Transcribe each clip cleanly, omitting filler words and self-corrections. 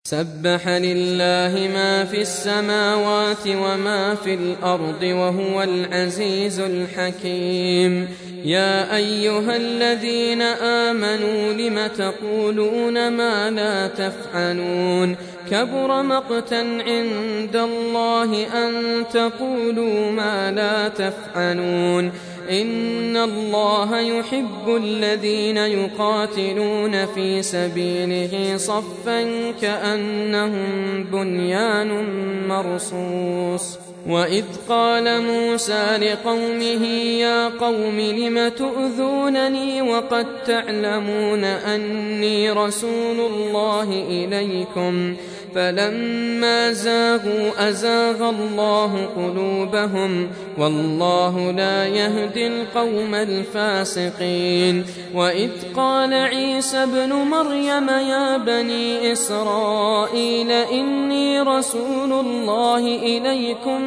سبح لله ما في السماوات وما في الأرض وهو العزيز الحكيم. يا أيها الذين آمنوا لم تقولون ما لا تفعلون كبر مقتا عند الله أن تقولوا ما لا تفعلون إن الله يحب الذين يقاتلون في سبيله صفا كأنهم بنيان مرصوص. وإذ قال موسى لقومه يا قوم لم تؤذونني وقد تعلمون أني رسول الله إليكم فلما زاغوا أزاغ الله قلوبهم والله لا يهدي القوم الفاسقين. وإذ قال عيسى ابن مريم يا بني إسرائيل إني رسول الله إليكم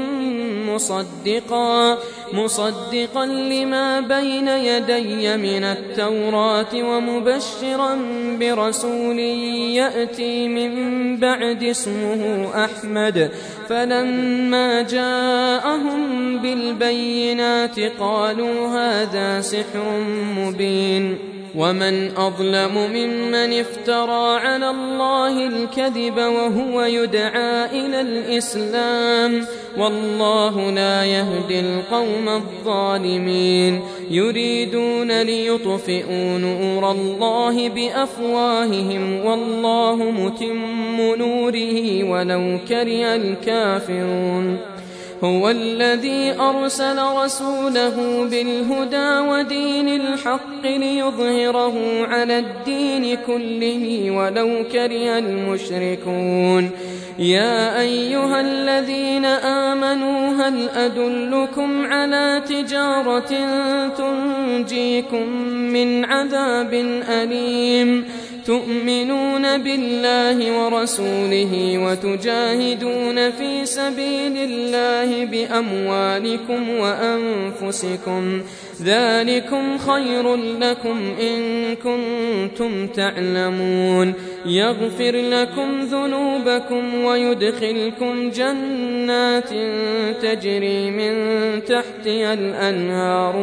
مصدقا لما بين يدي من التوراة ومبشرا برسول يأتي من بعد اسمه أحمد. فلما جاءهم بالبينات قالوا هذا سحر مبين. ومن أظلم ممن افترى على الله الكذب وهو يدعى إلى الإسلام والله لا يهدي القوم الظالمين. يريدون ليطفئوا نور الله بأفواههم والله متم نوره ولو كره الكافرون. هو الذي أرسل رسوله بالهدى ودين الحق ليظهره على الدين كله ولو كره المشركون. يا أيها الذين آمنوا هل أدلكم على تجارة تنجيكم من عذاب أليم تؤمنون بالله ورسوله وتجاهدون في سبيل الله بأموالكم وأنفسكم ذلكم خير لكم إن كنتم تعلمون. يغفر لكم ذنوبكم ويدخلكم جنات تجري من تحتها الأنهار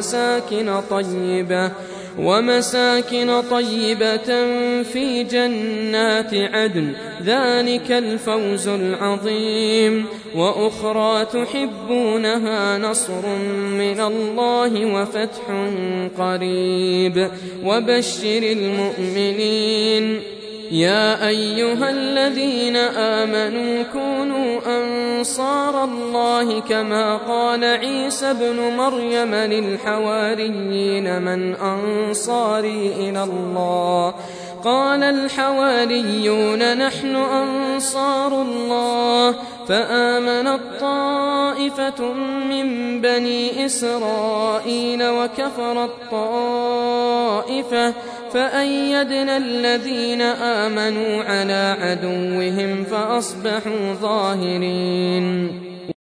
ومساكن طيبة في جنات عدن ذلك الفوز العظيم. وأخرى تحبونها نصر من الله وفتح قريب وبشر المؤمنين. يا أيها الذين آمنوا كونوا أنصار الله كما قال عيسى ابن مريم للحواريين من أنصاري إلى الله قال الحواريون نحن أنصار الله. فآمنت طائفة من بني إسرائيل وكفرت طائفة فأيدنا الذين آمنوا على عدوهم فأصبحوا ظاهرين.